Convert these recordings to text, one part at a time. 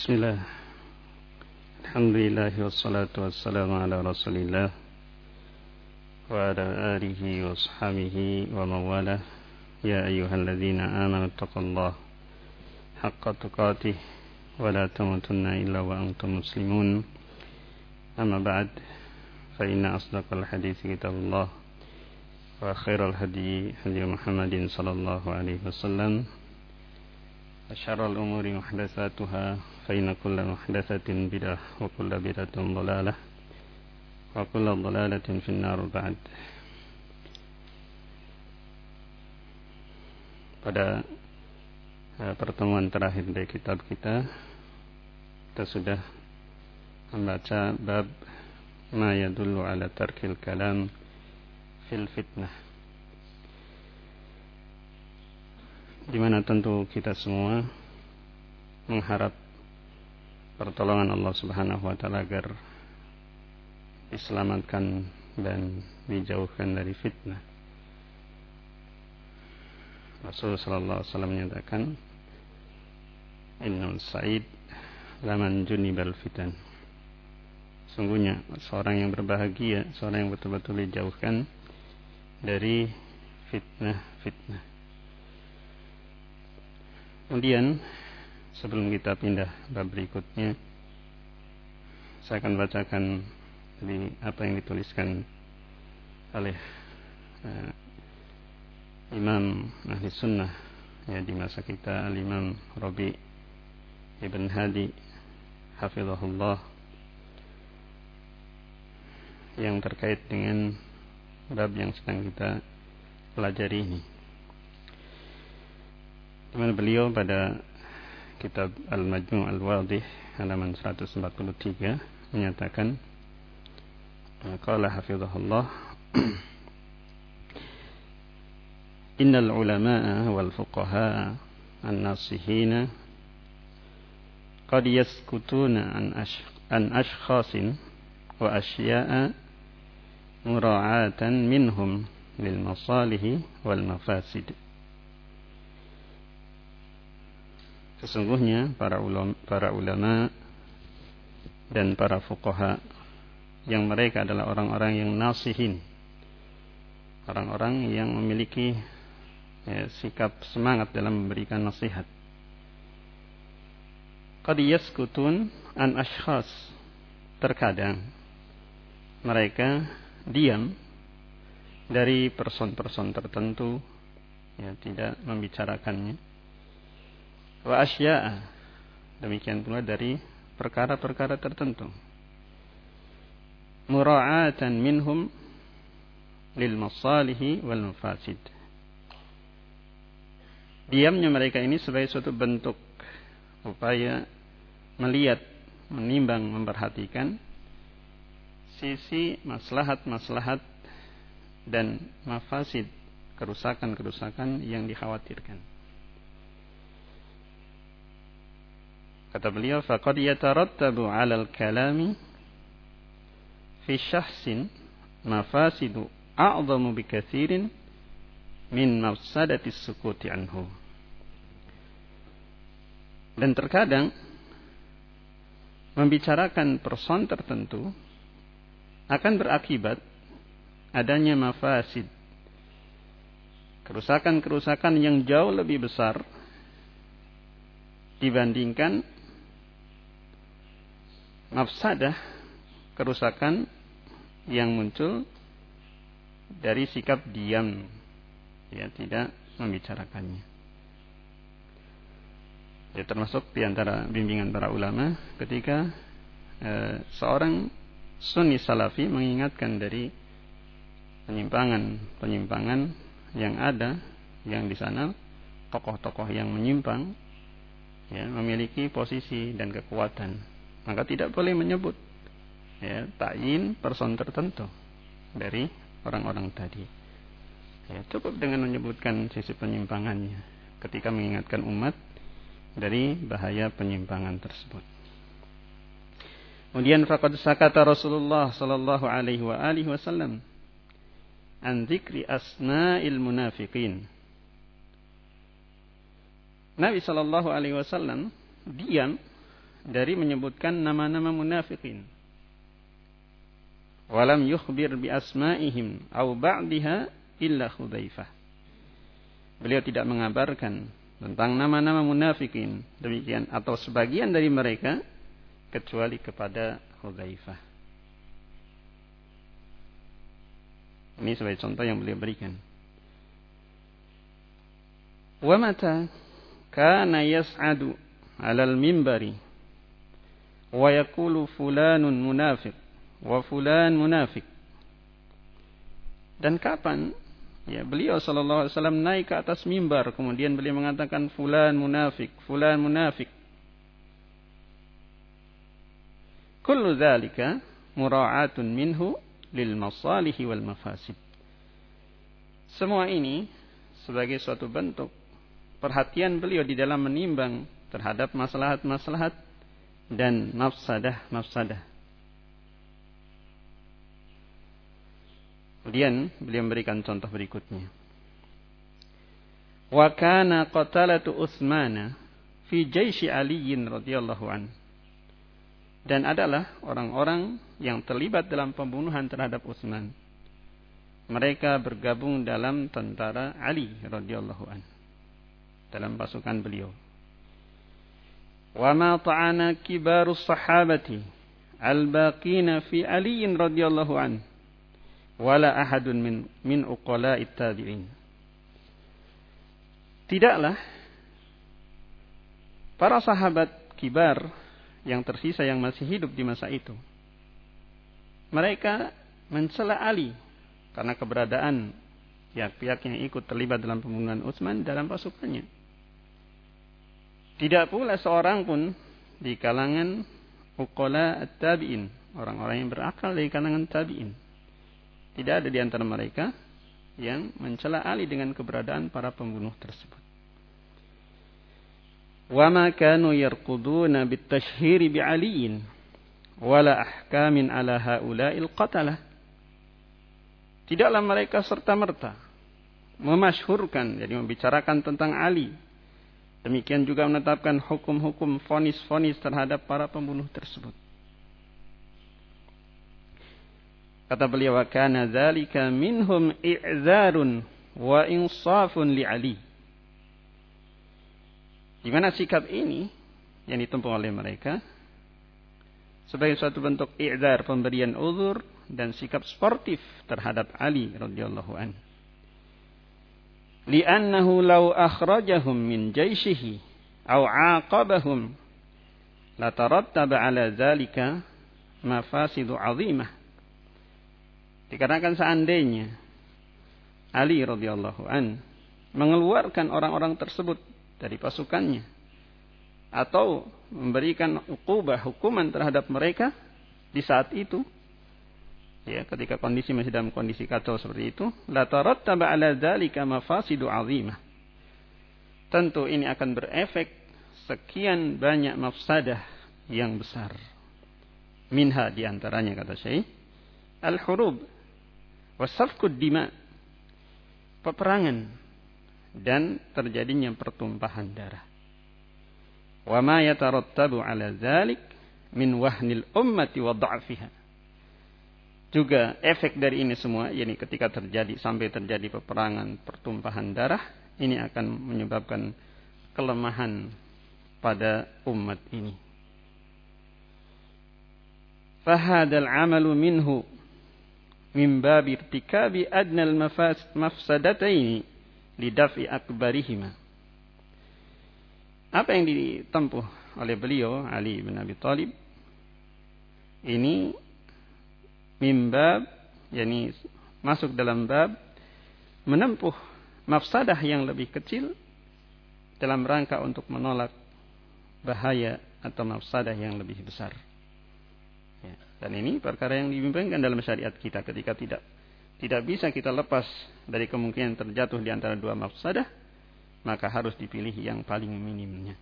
Bismillah. Alhamdulillah wassalatu wassalamu ala Rasulillah wa ala alihi wa sahbihi wa mawalah. Ya ayyuhalladzina amanu taqullaha haqqa tuqatih wa la tamutunna illa wa antum muslimun. Amma ba'd, fa inna asdaqal hadithi kitabullah wa khairal hadi Muhammadin sallallahu alaihi wasallam. Syarrul umuri muhdatsatuha fa inna kulla muhdatsatin bid'ah wa kulla bid'atin dhalalah wa kulla dhalalatin finnar ba'd. Pada pertemuan terakhir dari kitab kita sudah membaca bab ma yadullu ala tarkil kalam fil fitnah, di mana tentu kita semua mengharap pertolongan Allah Subhanahu wa taala agar diselamatkan dan dijauhkan dari fitnah. Rasulullah sallallahu alaihi wasallam menyatakan, "Innal sa'id laman junibal fitan." Sungguhnya seorang yang berbahagia, seorang yang betul-betul dijauhkan dari fitnah-fitnah. Kemudian sebelum kita pindah bab berikutnya, saya akan bacakan apa yang dituliskan oleh Imam Ahli Sunnah di masa kita, Al-Imam Rabi' Ibn Hadi hafizahullah, yang terkait dengan bab yang sedang kita pelajari ini, di mana beliau pada kitab Al-Majmu' Al-Wadih halaman 143 menyatakan, qala hafizahullah, innal ulama'a wal fuqaha'a an-nasihina qad yaskutuna an ashkhasin wa asya'a mura'atan minhum lil masalihi wal mafasid. Sesungguhnya para ulama dan para fuqaha yang mereka adalah orang-orang yang nasihin, orang-orang yang memiliki sikap semangat dalam memberikan nasihat. Qad yaskutun an ashkhas, terkadang mereka diam dari person-person tertentu, tidak membicarakannya. Wa asya'a, demikian pula dari perkara-perkara tertentu. Mura'atan minhum lil masalihi wal mafasid. Diamnya mereka ini sebagai suatu bentuk upaya melihat, menimbang, memperhatikan sisi maslahat-maslahat dan mafasid, kerusakan-kerusakan yang dikhawatirkan. Kata beliau, faqad yatarattabu 'alal kalami fi syahsin mafasidu a'zamu bikatsirin min mafsadati sukuti anhu. Dan terkadang membicarakan person tertentu akan berakibat adanya mafasid, kerusakan-kerusakan yang jauh lebih besar dibandingkan mafsadah, kerusakan yang muncul dari sikap diam, tidak membicarakannya. Termasuk di antara bimbingan para ulama ketika seorang sunni salafi mengingatkan dari penyimpangan yang ada, yang di sana tokoh-tokoh yang menyimpang memiliki posisi dan kekuatan. Maka tidak boleh menyebut ta'yin person tertentu dari orang-orang tadi. Cukup dengan menyebutkan sisi penyimpangannya ketika mengingatkan umat dari bahaya penyimpangan tersebut. Kemudian faqad sakata Rasulullah sallallahu alaihi wa alihi wasallam an dzikri asma'il munafiqin. Nabi sallallahu alaihi wasallam diam dari menyebutkan nama-nama munafikin. Walam yukhbir bi asma'ihim aw ba'daha illa Hudzaifah. Beliau tidak mengabarkan tentang nama-nama munafikin demikian atau sebagian dari mereka kecuali kepada Hudzaifah. Ini sebagai contoh yang beliau berikan. Wa mata kana yas'adu 'alal mimbari wa yaqulu fulanun munafiq wa fulan munafik. Dan kapan ya beliau sallallahu alaihi wasallam naik ke atas mimbar kemudian beliau mengatakan fulan munafik, fulan munafik. Kullu dzalika mura'atun minhu lil masalih wal mafasid. Semua ini sebagai suatu bentuk perhatian beliau di dalam menimbang terhadap maslahat-maslahat dan mafsadah-mafsadah. Kemudian beliau memberikan contoh berikutnya. Wa kana qatalatu Utsman fi jaisy Ali radhiyallahu an. Dan adalah orang-orang yang terlibat dalam pembunuhan terhadap Utsman. Mereka bergabung dalam tentara Ali radhiyallahu an. Dalam pasukan beliau. Wa ma ta'ana kibarus sahabati al-baqina fi Ali radhiyallahu an. Wala ahadun min uqala'it tabi'in. Tidaklah para sahabat kibar yang tersisa yang masih hidup di masa itu, mereka mencela Ali karena keberadaan pihak-pihak yang ikut terlibat dalam pembunuhan Utsman dalam pasukannya. Tidak pula seorang pun di kalangan uqala'at tabi'in, orang-orang yang berakal dari kalangan tabi'in. Tidak ada di antara mereka yang mencela Ali dengan keberadaan para pembunuh tersebut. Wa ma kanu yarquduna bitashhiri bi Aliin wala ahkamin ala haula'il qatalah. Tidaklah mereka serta-merta memasyhurkan, jadi membicarakan tentang Ali. Demikian juga menetapkan hukum-hukum vonis-vonis terhadap para pembunuh tersebut. Kata beliau, wa kana dzalika minhum i'zarun wa insafun li Ali. Di mana sikap ini yang ditempuh oleh mereka sebagai suatu bentuk i'zar, pemberian uzur dan sikap sportif terhadap Ali radhiyallahu an. Li'annahu law akhrajahum min jaishihi aw 'aqabahum la tarattaba 'ala dzalika mafasidu 'azimah. Dikarenakan seandainya Ali radhiyallahu an mengeluarkan orang-orang tersebut dari pasukannya atau memberikan hukuman terhadap mereka di saat itu, ya ketika kondisi masih dalam kondisi kacau seperti itu, la tarattaba 'ala dzalika mafasidu 'azimah. Tentu ini akan berefek sekian banyak mafsadah yang besar. Minha di antaranya kata Syekh al-hurub wasafkud dima, peperangan dan terjadinya pertumpahan darah. Wa ma yatarattabu 'ala dzalik min wahnil ummati wa dha'fiha. Juga efek dari ini semua, yakni ketika sampai terjadi peperangan, pertumpahan darah, ini akan menyebabkan kelemahan pada umat ini. Fahadal 'amalu minhu min bab irtikabi adnal mafsadataini lidaf'i akbarihima. Apa yang ditempuh oleh beliau Ali bin Abi Thalib ini min bab, yakni masuk dalam bab menempuh mafsadah yang lebih kecil dalam rangka untuk menolak bahaya atau mafsadah yang lebih besar. Ya, dan ini perkara yang dibimbingkan dalam syariat kita ketika tidak bisa kita lepas dari kemungkinan terjatuh di antara dua mafsadah, maka harus dipilih yang paling minimnya.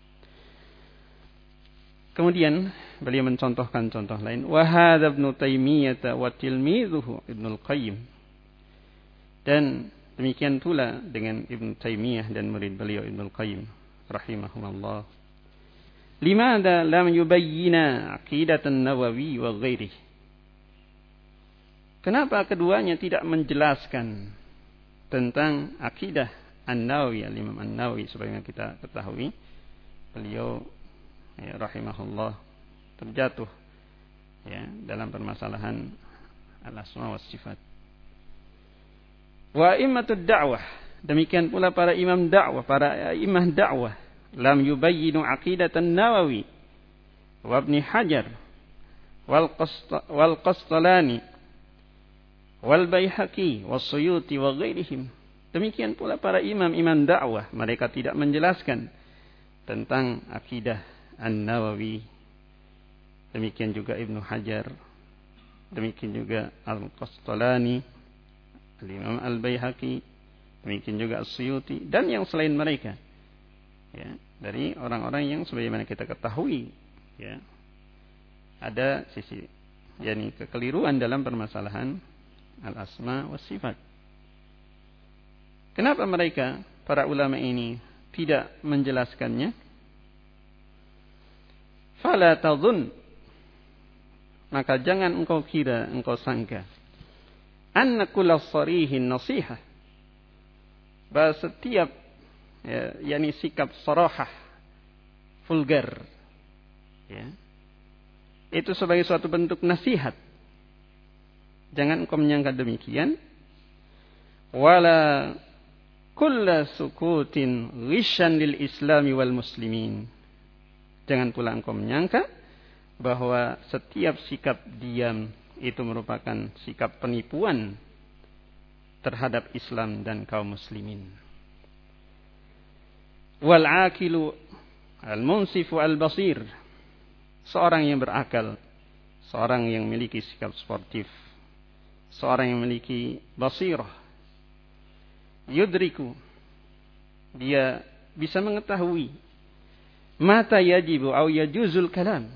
Kemudian beliau mencontohkan contoh lain, wa hadza Ibnu Taimiyah wa tilmizuhu Ibnu Qayyim. Dan demikian pula dengan Ibnu Taimiyah dan murid beliau Ibnu Qayyim rahimahullah. Limada lam yubayyina aqidatan Nawawi wa ghairihi. Kenapa keduanya tidak menjelaskan tentang akidah An-Nawawi, Imam An-Nawawi, sebagaimana kita ketahui beliau rahimahullah terjatuh dalam permasalahan al-asma wa sifat. Wa immatud da'wah, demikian pula para imam dakwah, para imam dakwah, lam yubayyinu aqidatan Nawawi wa Ibn Hajar wal Qastalani wal Baihaqi was Suyuti wa ghairihim. Demikian pula para imam-imam dakwah, mereka tidak menjelaskan tentang akidah An-Nawawi. Demikian juga Ibnu Hajar, demikian juga Al-Qastalani, Al-Imam Al-Baihaqi, demikian juga As-Suyuti dan yang selain mereka. Dari orang-orang yang sebagaimana kita ketahui, ada sisi kekeliruan dalam permasalahan al-asma wa sifat. Kenapa mereka, para ulama ini, tidak menjelaskannya? Fala tadhun, maka jangan engkau kira, engkau sangka, anna kulla sarihin nasihah, bahwa setiap sikap sarahah, vulgar, itu sebagai suatu bentuk nasihat. Jangan engkau menyangka demikian. Wala kulla sukutin ghishan lil islami wal muslimin. Jangan pula engkau menyangka bahwa setiap sikap diam itu merupakan sikap penipuan terhadap Islam dan kaum muslimin. Wal aqilu al munsifu al basir, seorang yang berakal, seorang yang memiliki sikap sportif, seorang yang memiliki basirah, yudriku, dia bisa mengetahui mata yajibu au yajuzul kalam,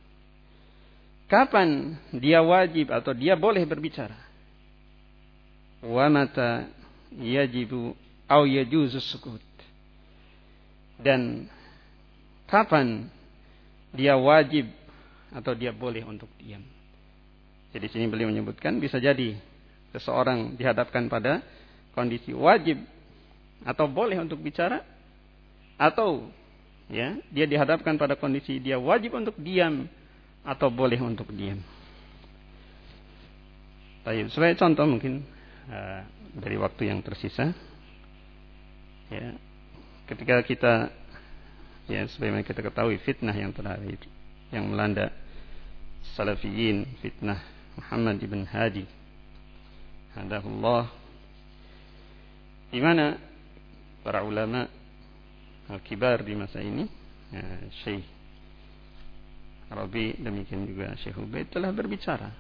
kapan dia wajib atau dia boleh berbicara, wa mata yajibu au yajuzus sukut, dan kapan dia wajib atau dia boleh untuk diam. Jadi sini beliau menyebutkan bisa jadi seseorang dihadapkan pada kondisi wajib atau boleh untuk bicara, atau dia dihadapkan pada kondisi dia wajib untuk diam atau boleh untuk diam. Baik, sebagai contoh mungkin dari waktu yang tersisa, ketika kita sebagaimana kita ketahui fitnah yang terakhir yang melanda salafiyin, fitnah Muhammad ibn Hadi hadahullah, di mana para ulama al-kibar di masa ini, Syekh Rabi, demikian juga Syekh Ubaid telah berbicara,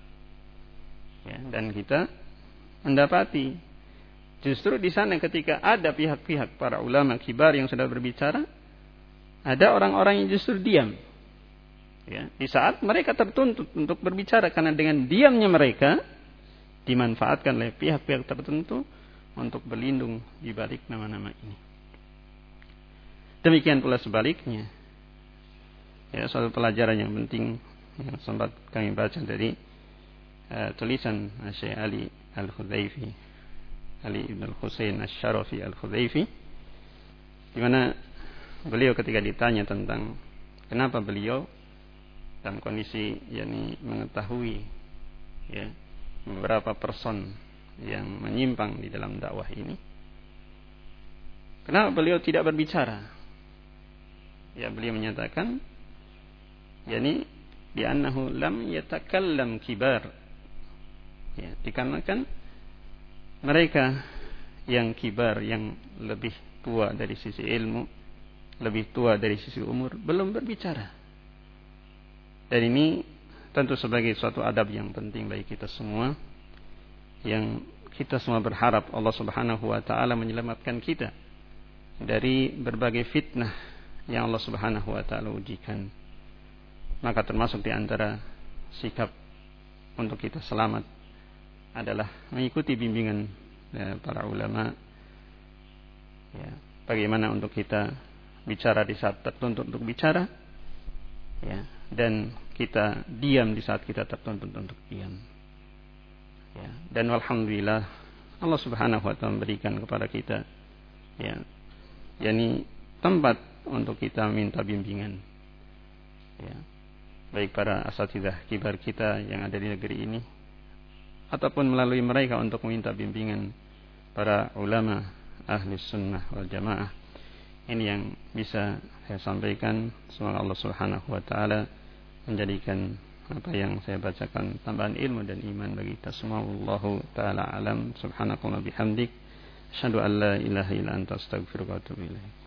dan kita mendapati justru di sana ketika ada pihak-pihak para ulama kibar yang sudah berbicara, ada orang-orang yang justru diam. Di saat mereka tertuntut untuk berbicara, karena dengan diamnya mereka dimanfaatkan oleh pihak-pihak tertentu untuk berlindung di balik nama-nama ini. Demikian pula sebaliknya. Suatu pelajaran yang penting yang sempat kami baca dari tulisan Syekh Ali Al-Khudaifi, Ali ibn Al-Husain Asy-Syarafi Al-Khudaifi, di mana beliau ketika ditanya tentang kenapa beliau dalam kondisi mengetahui beberapa person yang menyimpang di dalam dakwah ini, kenapa beliau tidak berbicara? Beliau menyatakan di annahu lam yatakallam kibar, dikarenakan mereka yang kibar, yang lebih tua dari sisi ilmu, lebih tua dari sisi umur, belum berbicara. Dan ini tentu sebagai suatu adab yang penting bagi kita semua, yang kita semua berharap Allah Subhanahu wa taala menyelamatkan kita dari berbagai fitnah yang Allah Subhanahu wa taala ujikan. Maka termasuk di antara sikap untuk kita selamat adalah mengikuti bimbingan para ulama, bagaimana untuk kita bicara di saat tertuntut untuk bicara, ya, dan kita diam di saat kita tertuntut untuk diam, ya. Dan alhamdulillah Allah Subhanahu wa taala memberikan kepada kita, ya, yakni tempat untuk kita minta bimbingan, ya, baik para asatidzah kibar kita yang ada di negeri ini ataupun melalui mereka untuk meminta bimbingan para ulama ahli sunnah wal jamaah. Ini yang bisa saya sampaikan. Semoga Allah Subhanahu wa taala menjadikan apa yang saya bacakan tambahan ilmu dan iman bagi kita semua. Wallahu taala alam. Subhanakallahumma bihamdik, asyhadu an la ilaha illa anta, astaghfiruka wa atubu ilaik.